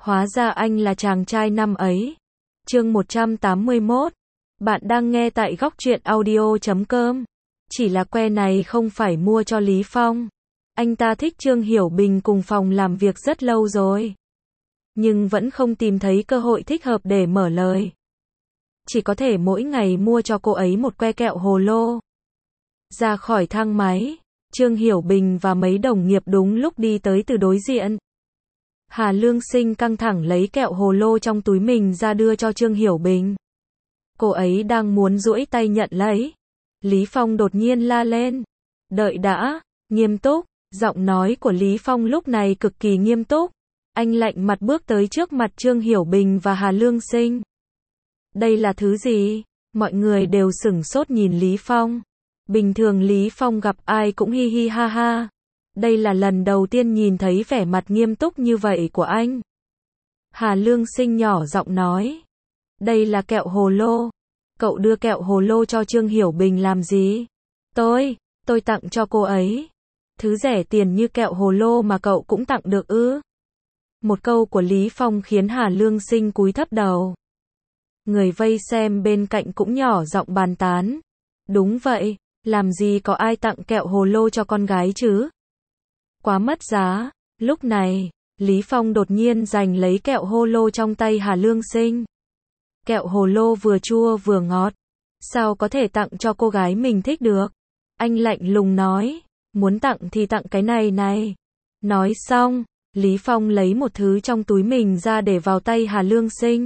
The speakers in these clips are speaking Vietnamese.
Hóa ra anh là chàng trai năm ấy. Chương 181. Bạn đang nghe tại góc truyện audio.com. Chỉ là que này không phải mua cho Lý Phong. Anh ta thích Trương Hiểu Bình cùng phòng làm việc rất lâu rồi. Nhưng vẫn không tìm thấy cơ hội thích hợp để mở lời. Chỉ có thể mỗi ngày mua cho cô ấy một que kẹo hồ lô. Ra khỏi thang máy, Trương Hiểu Bình và mấy đồng nghiệp đúng lúc đi tới từ đối diện. Hà Lương Sinh căng thẳng lấy kẹo hồ lô trong túi mình ra đưa cho Trương Hiểu Bình. Cô ấy đang muốn duỗi tay nhận lấy. Lý Phong đột nhiên la lên. Đợi đã, nghiêm túc. Giọng nói của Lý Phong lúc này cực kỳ nghiêm túc. Anh lạnh mặt bước tới trước mặt Trương Hiểu Bình và Hà Lương Sinh. Đây là thứ gì? Mọi người đều sửng sốt nhìn Lý Phong. Bình thường Lý Phong gặp ai cũng hi hi ha ha. Đây là lần đầu tiên nhìn thấy vẻ mặt nghiêm túc như vậy của anh. Hà Lương Sinh nhỏ giọng nói. Đây là kẹo hồ lô. Cậu đưa kẹo hồ lô cho Trương Hiểu Bình làm gì? Tôi tặng cho cô ấy. Thứ rẻ tiền như kẹo hồ lô mà cậu cũng tặng được ư? Một câu của Lý Phong khiến Hà Lương Sinh cúi thấp đầu. Người vây xem bên cạnh cũng nhỏ giọng bàn tán. Đúng vậy, làm gì có ai tặng kẹo hồ lô cho con gái chứ? Quá mất giá. Lúc này, Lý Phong đột nhiên giành lấy kẹo hồ lô trong tay Hà Lương Sinh. Kẹo hồ lô vừa chua vừa ngọt. Sao có thể tặng cho cô gái mình thích được? Anh lạnh lùng nói. Muốn tặng thì tặng cái này này. Nói xong, Lý Phong lấy một thứ trong túi mình ra để vào tay Hà Lương Sinh.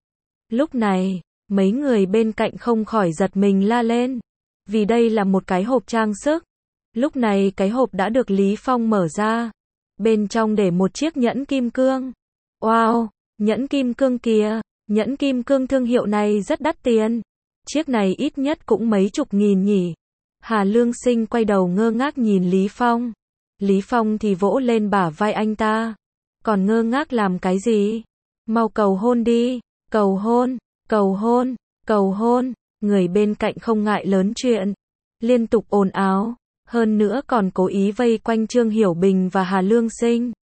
Lúc này, mấy người bên cạnh không khỏi giật mình la lên. Vì đây là một cái hộp trang sức. Lúc này cái hộp đã được Lý Phong mở ra. Bên trong để một chiếc nhẫn kim cương. Wow, nhẫn kim cương kìa. Nhẫn kim cương thương hiệu này rất đắt tiền. Chiếc này ít nhất cũng mấy chục nghìn nhỉ. Hà Lương Sinh quay đầu ngơ ngác nhìn Lý Phong. Lý Phong thì vỗ lên bả vai anh ta. Còn ngơ ngác làm cái gì? Mau cầu hôn đi. Cầu hôn, cầu hôn, cầu hôn. Người bên cạnh không ngại lớn chuyện. Liên tục ồn ào. Hơn nữa còn cố ý vây quanh Trương Hiểu Bình và Hà Lương Sinh.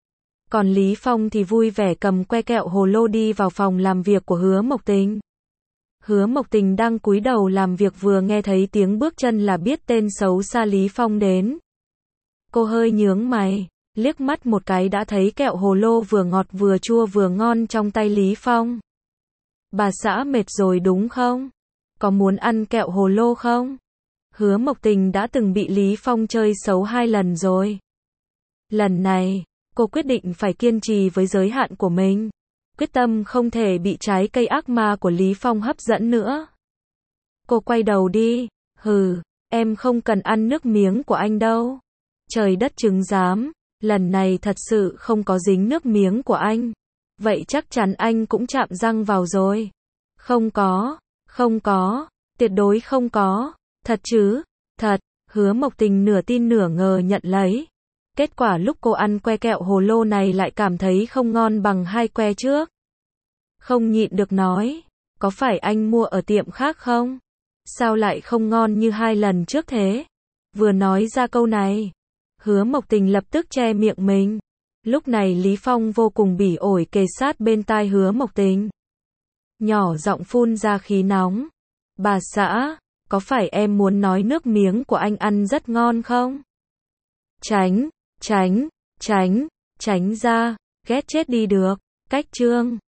Còn Lý Phong thì vui vẻ cầm que kẹo hồ lô đi vào phòng làm việc của Hứa Mộc Tình. Hứa Mộc Tình đang cúi đầu làm việc vừa nghe thấy tiếng bước chân là biết tên xấu xa Lý Phong đến. Cô hơi nhướng mày, liếc mắt một cái đã thấy kẹo hồ lô vừa ngọt vừa chua vừa ngon trong tay Lý Phong. Bà xã mệt rồi đúng không? Có muốn ăn kẹo hồ lô không? Hứa Mộc Tình đã từng bị Lý Phong chơi xấu 2 lần rồi. Lần này, cô quyết định phải kiên trì với giới hạn của mình. Quyết tâm không thể bị trái cây ác ma của Lý Phong hấp dẫn nữa. Cô quay đầu đi. Hừ, em không cần ăn nước miếng của anh đâu. Trời đất chứng giám, lần này thật sự không có dính nước miếng của anh. Vậy chắc chắn anh cũng chạm răng vào rồi. Không có, tuyệt đối không có. Thật chứ? Thật. Hứa Mộc Tình nửa tin nửa ngờ nhận lấy. Kết quả lúc cô ăn que kẹo hồ lô này lại cảm thấy không ngon bằng 2 que trước. Không nhịn được nói, có phải anh mua ở tiệm khác không? Sao lại không ngon như 2 lần trước thế? Vừa nói ra câu này, Hứa Mộc Tình lập tức che miệng mình. Lúc này Lý Phong vô cùng bỉ ổi kề sát bên tai Hứa Mộc Tình. Nhỏ giọng phun ra khí nóng. Bà xã, có phải em muốn nói nước miếng của anh ăn rất ngon không? Tránh ra, ghét chết đi được. Cách chương